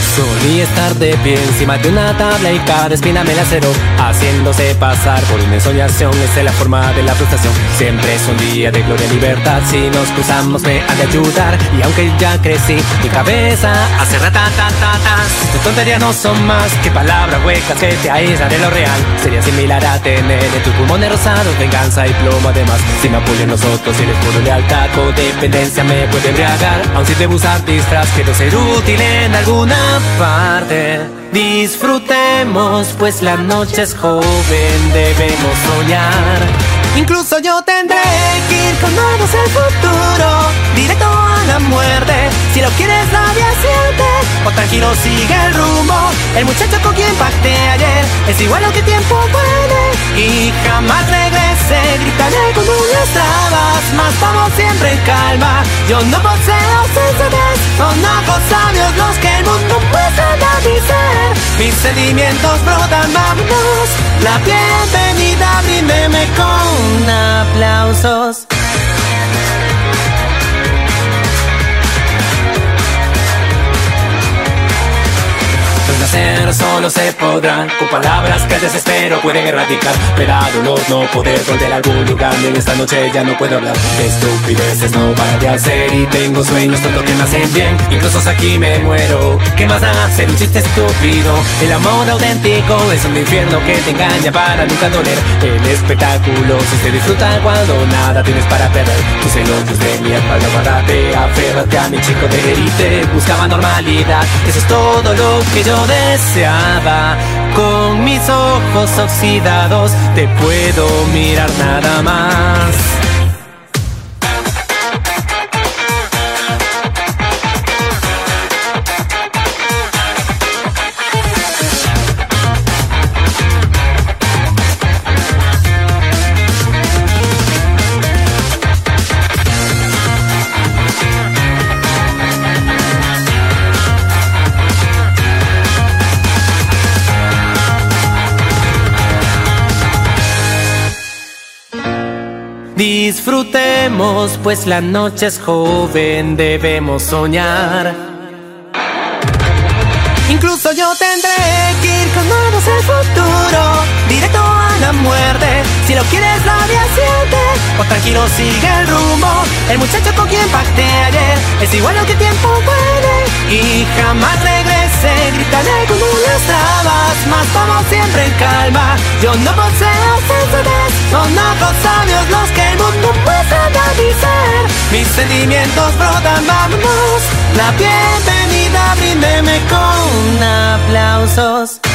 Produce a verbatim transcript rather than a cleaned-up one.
Solía estar de pie encima de una tabla y cada espina me laceró, haciéndose pasar por una ensoñación. Esa es la forma de la frustración. Siempre es un día de gloria y libertad. Si nos cruzamos me ha de ayudar. Y aunque ya crecí, mi cabeza hace ratatatatas. Tus tonterías no son más que palabras huecas que te aíslan de lo real. Sería similar a tener en tus pulmones rosados venganza y plomo. Además, si me apoyan nosotros, si eres puro lealtad, codependencia me puede embriagar. Aun si debo usar disfraz, quiero ser útil en alguna parte. Disfrutemos, pues la noche es joven, debemos soñar. Incluso yo tendré que ir con manos al futuro, directo a la muerte. Si lo quieres nadie siente, o tranquilo sigue el rumbo. El muchacho con quien pacté ayer es igual lo que tiempo puede y jamás regrese. Gritaré con unas trabas, mas vamos siempre en calma. Yo no poseo sensatez, son ojos sabios los que el mundo puede dar mi ser. Mis sentimientos brotan, vámonos. La bienvenida, bríndeme con aplausos. Hacer solo se podrá con palabras que el desespero pueden erradicar, pero dolor no poder volver a algún lugar. En esta noche ya no puedo hablar de estupideces, no para de hacer. Y tengo sueños tontos que me hacen bien, incluso si aquí me muero. ¿Qué más da hacer un chiste estúpido? El amor auténtico es un infierno que te engaña para nunca doler. El espectáculo si se disfruta cuando nada tienes para perder. Tus elogios de mi espalda, guárdate, aférrate a mi chico de élite. Buscaba normalidad, eso es todo lo que yo deseaba. Con mis ojos oxidados te puedo mirar nada más. Disfrutemos, pues la noche es joven, debemos soñar. Incluso yo tendré que ir con manos al futuro, directo a la muerte. Si lo quieres nadie siente, o tranquilo sigue el rumbo. El muchacho con quien pacté ayer es igual lo que tiempo puede y jamás regrese. Gritaré con unas trabas, mas vamos siempre en calma. Yo no poseo sensatez, son ojos sabios los que el mundo muestra a mi ser. Mis sentimientos brotan, vámonos. La bienvenida, bríndeme con aplausos.